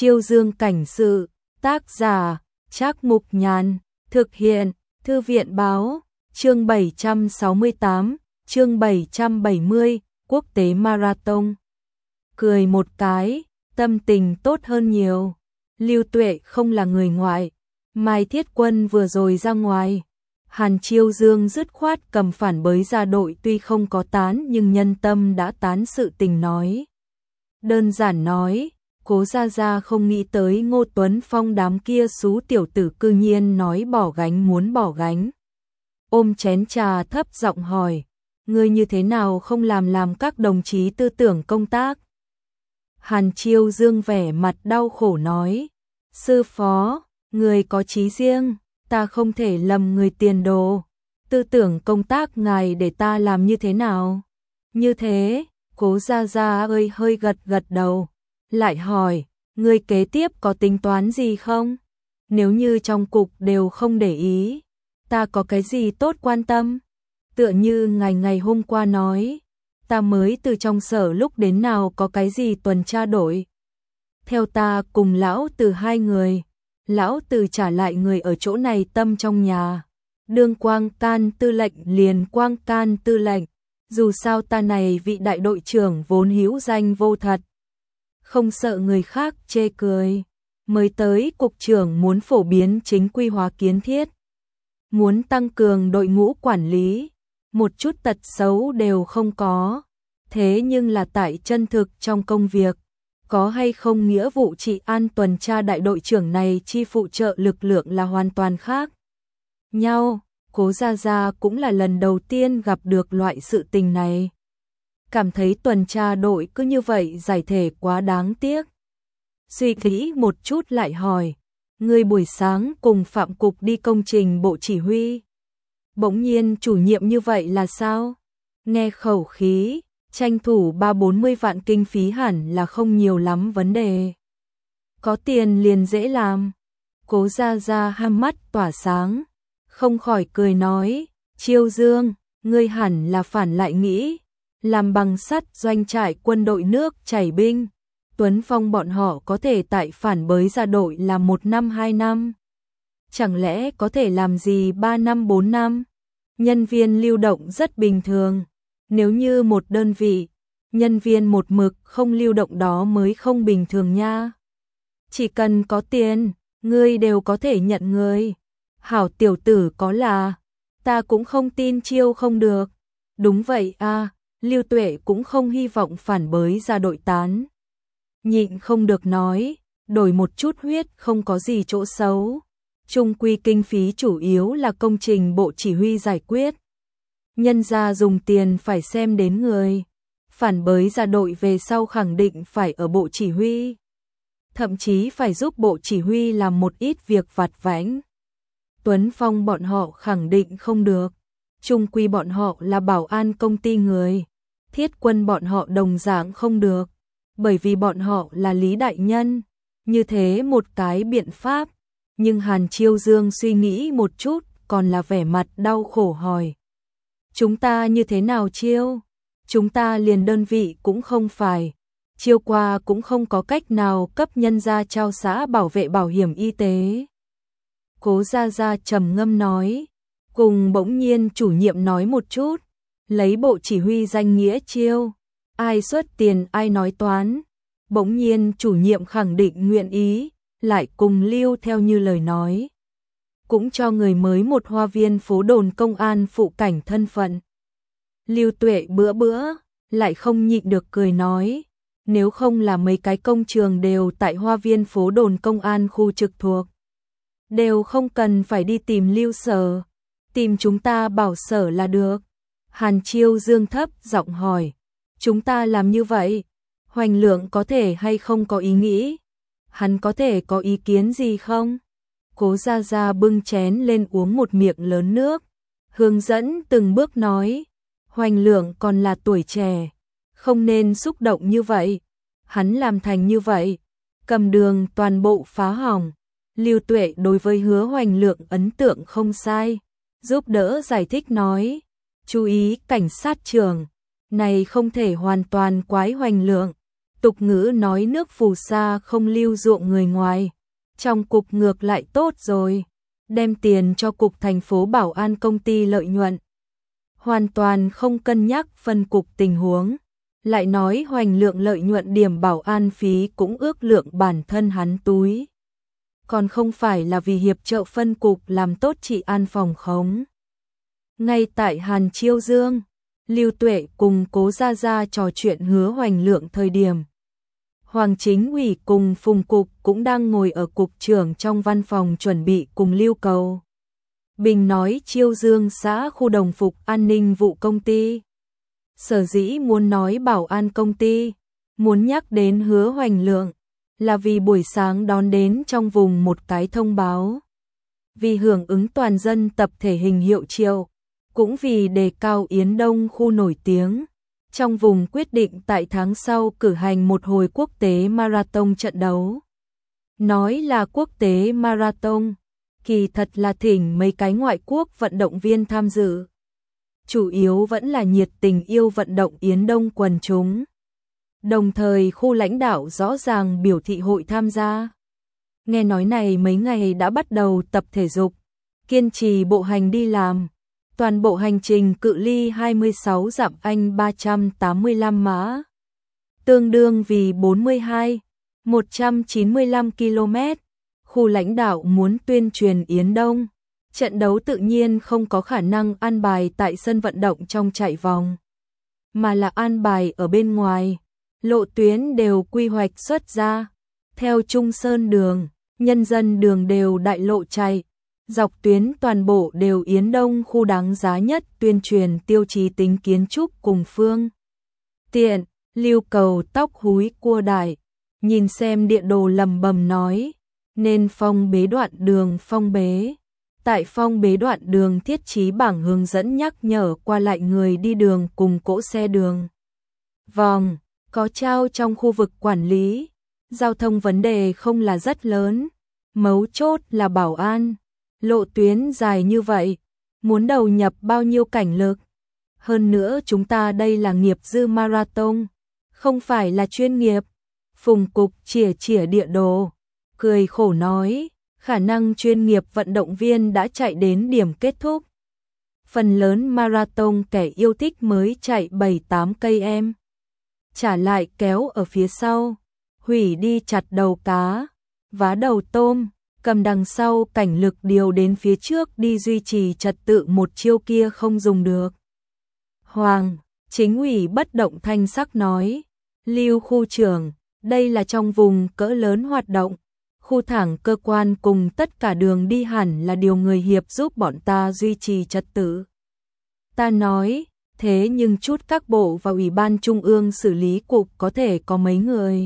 Chiêu Dương cảnh sự, tác giả, Trác Mục Nhàn, thực hiện, Thư viện báo, chương 768, chương 770, Quốc tế Marathon. Cười một cái, tâm tình tốt hơn nhiều. Lưu Tuệ không là người ngoại, Mai Thiết Quân vừa rồi ra ngoài. Hàn Chiêu Dương dứt khoát cầm phản bới ra đội, tuy không có tán nhưng nhân tâm đã tán, sự tình nói. Đơn giản nói, Cố Gia Gia không nghĩ tới Ngô Tuấn Phong đám kia xú tiểu tử cư nhiên nói bỏ gánh, muốn bỏ gánh. Ôm chén trà thấp giọng hỏi, ngươi như thế nào không làm các đồng chí tư tưởng công tác? Hàn Chiêu Dương vẻ mặt đau khổ nói, sư phó, người có chí riêng, ta không thể lầm người tiền đồ. Tư tưởng công tác ngài để ta làm như thế nào? Như thế, Cố Gia Gia ơi hơi gật đầu, lại hỏi, người kế tiếp có tính toán gì không? Nếu như trong cục đều không để ý, ta có cái gì tốt quan tâm? Tựa như ngày hôm qua nói, ta mới từ trong sở lúc đến nào có cái gì tuần tra đội. Theo ta cùng lão Từ hai người, lão Từ trả lại người ở chỗ này tâm trong nhà. Đương Quang Can tư lệnh liền Quang Can tư lệnh, dù sao ta này vị đại đội trưởng vốn hữu danh vô thật. Không sợ người khác chê cười, mới tới cục trưởng muốn phổ biến chính quy hóa kiến thiết. Muốn tăng cường đội ngũ quản lý, một chút tật xấu đều không có. Thế nhưng là tại chân thực trong công việc, có hay không nghĩa vụ trị an tuần tra đại đội trưởng này chi phụ trợ lực lượng là hoàn toàn khác nhau. Cố Gia Gia cũng là lần đầu tiên gặp được loại sự tình này. Cảm thấy tuần tra đội cứ như vậy giải thể quá đáng tiếc. Suy nghĩ một chút lại hỏi, ngươi buổi sáng cùng Phạm Cục đi công trình bộ chỉ huy. Bỗng nhiên chủ nhiệm như vậy là sao? Nghe khẩu khí, tranh thủ 30-40 vạn kinh phí hẳn là không nhiều lắm vấn đề. Có tiền liền dễ làm. Cố Gia Gia hai mắt tỏa sáng, không khỏi cười nói, Chiêu Dương, ngươi hẳn là phản lại nghĩ, làm bằng sắt doanh trại quân đội nước chảy binh. Tuấn Phong bọn họ có thể tại phản bới ra đội làm 1 năm 2 năm. Chẳng lẽ có thể làm gì 3 năm 4 năm? Nhân viên lưu động rất bình thường. Nếu như một đơn vị, nhân viên một mực không lưu động đó mới không bình thường nha. Chỉ cần có tiền, ngươi đều có thể nhận người. Hảo tiểu tử có là, ta cũng không tin Chiêu không được. Đúng vậy à, Lưu Tuệ cũng không hy vọng phản bới ra đội tán. Nhịn không được nói, đổi một chút huyết không có gì chỗ xấu. Chung quy kinh phí chủ yếu là công trình bộ chỉ huy giải quyết. Nhân gia dùng tiền phải xem đến người. Phản bới ra đội về sau khẳng định phải ở bộ chỉ huy. Thậm chí phải giúp bộ chỉ huy làm một ít việc vặt vãnh. Tuấn Phong bọn họ khẳng định không được. Chung quy bọn họ là bảo an công ty người. Thiết Quân bọn họ đồng dạng không được. Bởi vì bọn họ là Lý Đại Nhân. Như thế một cái biện pháp. Nhưng Hàn Chiêu Dương suy nghĩ một chút, còn là vẻ mặt đau khổ hỏi. Chúng ta như thế nào Chiêu? Chúng ta liền đơn vị cũng không phải. Chiêu qua cũng không có cách nào cấp nhân gia trao xã bảo vệ bảo hiểm y tế. Cố Gia Gia trầm ngâm nói. Cùng bỗng nhiên chủ nhiệm nói một chút. Lấy bộ chỉ huy danh nghĩa Chiêu. Ai xuất tiền ai nói toán. Bỗng nhiên chủ nhiệm khẳng định nguyện ý. Lại cùng lưu theo như lời nói. Cũng cho người mới một hoa viên phố đồn công an phụ cảnh thân phận. Lưu Tuệ bữa lại không nhịn được cười nói, nếu không là mấy cái công trường đều tại hoa viên phố đồn công an khu trực thuộc, đều không cần phải đi tìm Lưu sở, tìm chúng ta bảo sở là được. Hàn Chiêu Dương thấp giọng hỏi, chúng ta làm như vậy, Hoành Lượng có thể hay không có ý nghĩ? Hắn có thể có ý kiến gì không? Cố Gia Gia bưng chén lên uống một miệng lớn nước, hướng dẫn từng bước nói, Hoành Lượng còn là tuổi trẻ, không nên xúc động như vậy. Hắn làm thành như vậy, cầm đường toàn bộ phá hỏng. Lưu Tuệ đối với Hứa Hoành Lượng ấn tượng không sai, giúp đỡ giải thích nói, chú ý cảnh sát trưởng, này không thể hoàn toàn quái Hoành Lượng. Tục ngữ nói nước phù sa không lưu ruộng người ngoài. Trong cục ngược lại tốt rồi. Đem tiền cho cục thành phố bảo an công ty lợi nhuận. Hoàn toàn không cân nhắc phân cục tình huống. Lại nói Hoành Lượng lợi nhuận điểm bảo an phí cũng ước lượng bản thân hắn túi. Còn không phải là vì hiệp trợ phân cục làm tốt trị an phòng khống. Ngay tại Hàn Chiêu Dương, Lưu Tuệ cùng Cố Gia Gia trò chuyện Hứa Hoành Lượng thời điểm. Hoàng Chính Ủy cùng Phùng Cục cũng đang ngồi ở cục trưởng trong văn phòng chuẩn bị cùng Lưu Cầu Bình nói Chiêu Dương xã khu đồng phục an ninh vụ công ty. Sở dĩ muốn nói bảo an công ty, muốn nhắc đến Hứa Hoành Lượng, là vì buổi sáng đón đến trong vùng một cái thông báo. Vì hưởng ứng toàn dân tập thể hình hiệu triệu, cũng vì đề cao Yến Đông khu nổi tiếng. Trong vùng quyết định tại tháng sau cử hành một hồi quốc tế marathon trận đấu. Nói là quốc tế marathon, kỳ thật là thỉnh mấy cái ngoại quốc vận động viên tham dự. Chủ yếu vẫn là nhiệt tình yêu vận động Yến Đông quần chúng. Đồng thời khu lãnh đạo rõ ràng biểu thị hội tham gia. Nghe nói này mấy ngày đã bắt đầu tập thể dục, kiên trì bộ hành đi làm. Toàn bộ hành trình cự ly 26 dặm Anh 385 mã. Tương đương vì 195 km. Khu lãnh đạo muốn tuyên truyền Yến Đông. Trận đấu tự nhiên không có khả năng an bài tại sân vận động trong chạy vòng. Mà là an bài ở bên ngoài. Lộ tuyến đều quy hoạch xuất ra. Theo Trung Sơn đường, Nhân dân đường đều đại lộ chạy. Dọc tuyến toàn bộ đều Yến Đông khu đáng giá nhất tuyên truyền tiêu chí tính kiến trúc cùng phương tiện. Lưu Cầu tóc húi cua đại, nhìn xem địa đồ lầm bầm nói, nên phong bế đoạn đường phong bế. Tại phong bế đoạn đường thiết trí bảng hướng dẫn nhắc nhở qua lại người đi đường cùng cỗ xe đường. Vòng, có trao trong khu vực quản lý, giao thông vấn đề không là rất lớn, mấu chốt là bảo an. Lộ tuyến dài như vậy, muốn đầu nhập bao nhiêu cảnh lực. Hơn nữa chúng ta đây là nghiệp dư marathon, không phải là chuyên nghiệp. Phùng Cục chỉa địa đồ, cười khổ nói, khả năng chuyên nghiệp vận động viên đã chạy đến điểm kết thúc. Phần lớn marathon kẻ yêu thích mới chạy 7-8 cây em. Trả lại kéo ở phía sau, hủy đi chặt đầu cá, vá đầu tôm. Cầm đằng sau cảnh lực điều đến phía trước đi duy trì trật tự một chiêu kia không dùng được. Hoàng, Chính ủy bất động thanh sắc nói, Lưu khu trưởng, đây là trong vùng cỡ lớn hoạt động, khu thẳng cơ quan cùng tất cả đường đi hẳn là điều người hiệp giúp bọn ta duy trì trật tự. Ta nói, thế nhưng chút các bộ và ủy ban trung ương xử lý cục có thể có mấy người.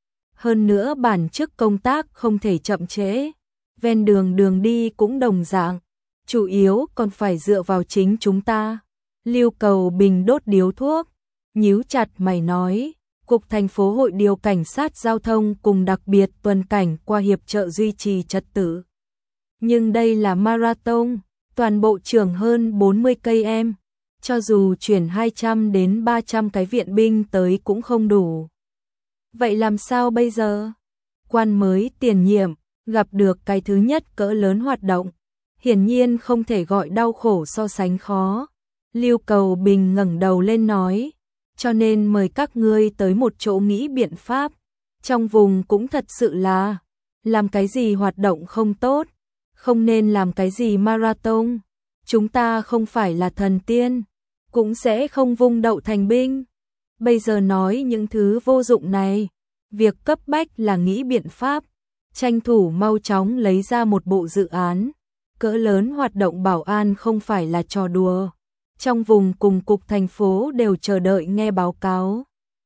Hơn nữa bản chức công tác không thể chậm trễ. Ven đường đi cũng đồng dạng, chủ yếu còn phải dựa vào chính chúng ta. Lưu Cầu Bình đốt điếu thuốc, nhíu chặt mày nói, cục thành phố hội điều cảnh sát giao thông cùng đặc biệt tuần cảnh qua hiệp trợ duy trì trật tự. Nhưng đây là marathon, toàn bộ trường hơn 40 cây em, cho dù chuyển 200 đến 300 cái viện binh tới cũng không đủ. Vậy làm sao bây giờ? Quan mới tiền nhiệm gặp được cái thứ nhất cỡ lớn hoạt động, hiển nhiên không thể gọi đau khổ so sánh khó. Lưu Cầu Bình ngẩng đầu lên nói, cho nên mời các ngươi tới một chỗ nghĩ biện pháp. Trong vùng cũng thật sự là, làm cái gì hoạt động không tốt, không nên làm cái gì marathon. Chúng ta không phải là thần tiên, cũng sẽ không vung đậu thành binh. Bây giờ nói những thứ vô dụng này, việc cấp bách là nghĩ biện pháp. Tranh thủ mau chóng lấy ra một bộ dự án. Cỡ lớn hoạt động bảo an không phải là trò đùa. Trong vùng cùng cục thành phố đều chờ đợi nghe báo cáo.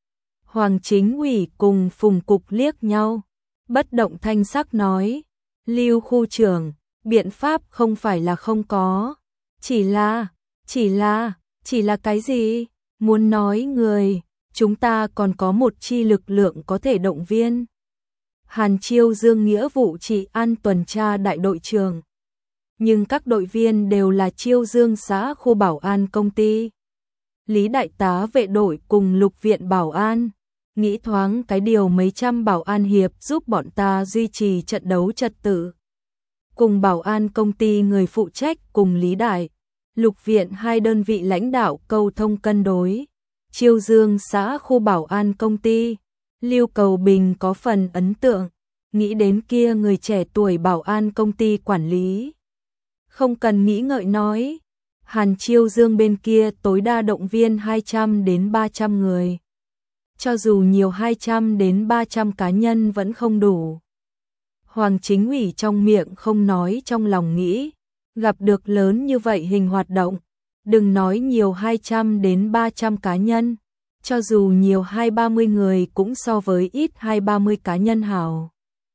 Hoàng Chính ủy cùng Phùng Cục liếc nhau. Bất động thanh sắc nói. Lưu khu trưởng, biện pháp không phải là không có. Chỉ là cái gì? Muốn nói người, chúng ta còn có một chi lực lượng có thể động viên. Hàn Chiêu Dương nghĩa vụ trị an tuần tra đại đội trưởng. Nhưng các đội viên đều là Chiêu Dương xã khu bảo an công ty. Lý đại tá vệ đội cùng lục viện bảo an, nghĩ thoáng cái điều mấy trăm bảo an hiệp giúp bọn ta duy trì trận đấu trật tự. Cùng bảo an công ty người phụ trách cùng Lý Đại, Lục viện hai đơn vị lãnh đạo câu thông cân đối. Chiêu Dương xã khu bảo an công ty, Lưu Cầu Bình có phần ấn tượng, nghĩ đến kia người trẻ tuổi bảo an công ty quản lý. Không cần nghĩ ngợi nói, Hàn Chiêu Dương bên kia tối đa động viên 200 đến 300 người. Cho dù nhiều 200 đến 300 cá nhân vẫn không đủ. Hoàng Chính Ủy trong miệng không nói trong lòng nghĩ, gặp được lớn như vậy hình hoạt động, đừng nói nhiều 200 đến 300 cá nhân, cho dù nhiều 2-30 người cũng so với ít 2-30 cá nhân hảo.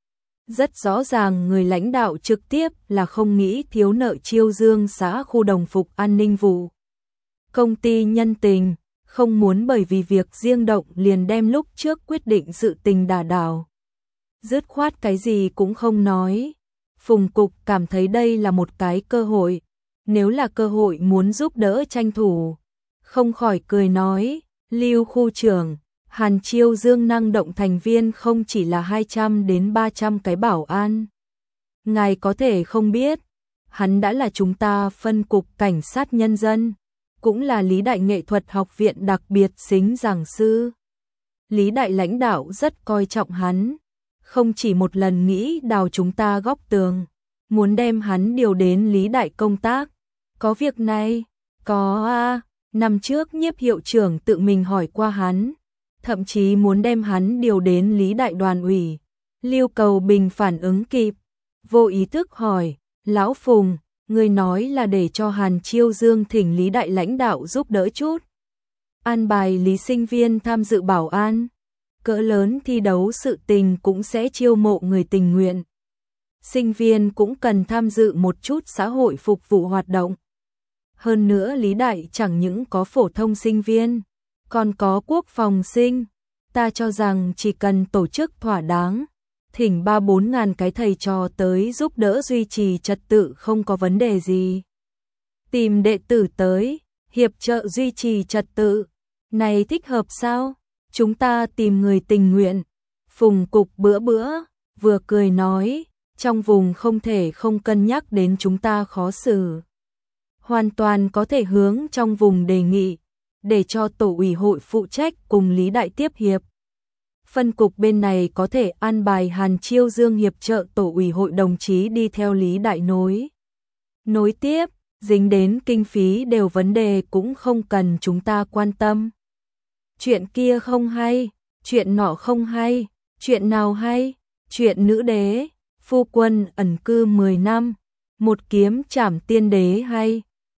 Rất rõ ràng người lãnh đạo trực tiếp là không nghĩ thiếu nợ Chiêu Dương xã khu đồng phục an ninh vụ. Công ty nhân tình, không muốn bởi vì việc riêng động liền đem lúc trước quyết định sự tình đả đảo. Dứt khoát cái gì cũng không nói. Phùng Cục cảm thấy đây là một cái cơ hội, nếu là cơ hội muốn giúp đỡ tranh thủ. Không khỏi cười nói, Lưu khu trưởng, Hàn Chiêu Dương năng động thành viên không chỉ là 200 đến 300 cái bảo an. Ngài có thể không biết, hắn đã là chúng ta phân cục cảnh sát nhân dân, cũng là Lý Đại nghệ thuật học viện đặc biệt xính giảng sư. Lý Đại lãnh đạo rất coi trọng hắn, không chỉ một lần nghĩ đào chúng ta góc tường, muốn đem hắn điều đến Lý Đại công tác. Có việc này, có a, năm trước Nhiếp hiệu trưởng tự mình hỏi qua hắn, thậm chí muốn đem hắn điều đến Lý Đại đoàn ủy. Lưu Cầu Bình phản ứng kịp, vô ý thức hỏi, Lão Phùng, người nói là để cho Hàn Chiêu Dương thỉnh Lý Đại lãnh đạo giúp đỡ chút. An bài Lý sinh viên tham dự bảo an, cỡ lớn thi đấu sự tình cũng sẽ chiêu mộ người tình nguyện. Sinh viên cũng cần tham dự một chút xã hội phục vụ hoạt động. Hơn nữa Lý Đại chẳng những có phổ thông sinh viên, còn có quốc phòng sinh. Ta cho rằng chỉ cần tổ chức thỏa đáng, thỉnh 3-4 ngàn cái thầy trò tới giúp đỡ duy trì trật tự không có vấn đề gì. Tìm đệ tử tới, hiệp trợ duy trì trật tự, này thích hợp sao? Chúng ta tìm người tình nguyện. Phùng Cục bữa vừa cười nói, trong vùng không thể không cân nhắc đến chúng ta khó xử. Hoàn toàn có thể hướng trong vùng đề nghị, để cho tổ ủy hội phụ trách cùng Lý Đại tiếp hiệp. Phân cục bên này có thể an bài Hàn Chiêu Dương hiệp trợ tổ ủy hội đồng chí đi theo Lý Đại nối tiếp, dính đến kinh phí đều vấn đề cũng không cần chúng ta quan tâm. Chuyện kia không hay, chuyện nọ không hay, chuyện nào hay, chuyện nữ đế, phu quân ẩn cư 10 năm, một kiếm trảm tiên đế hay.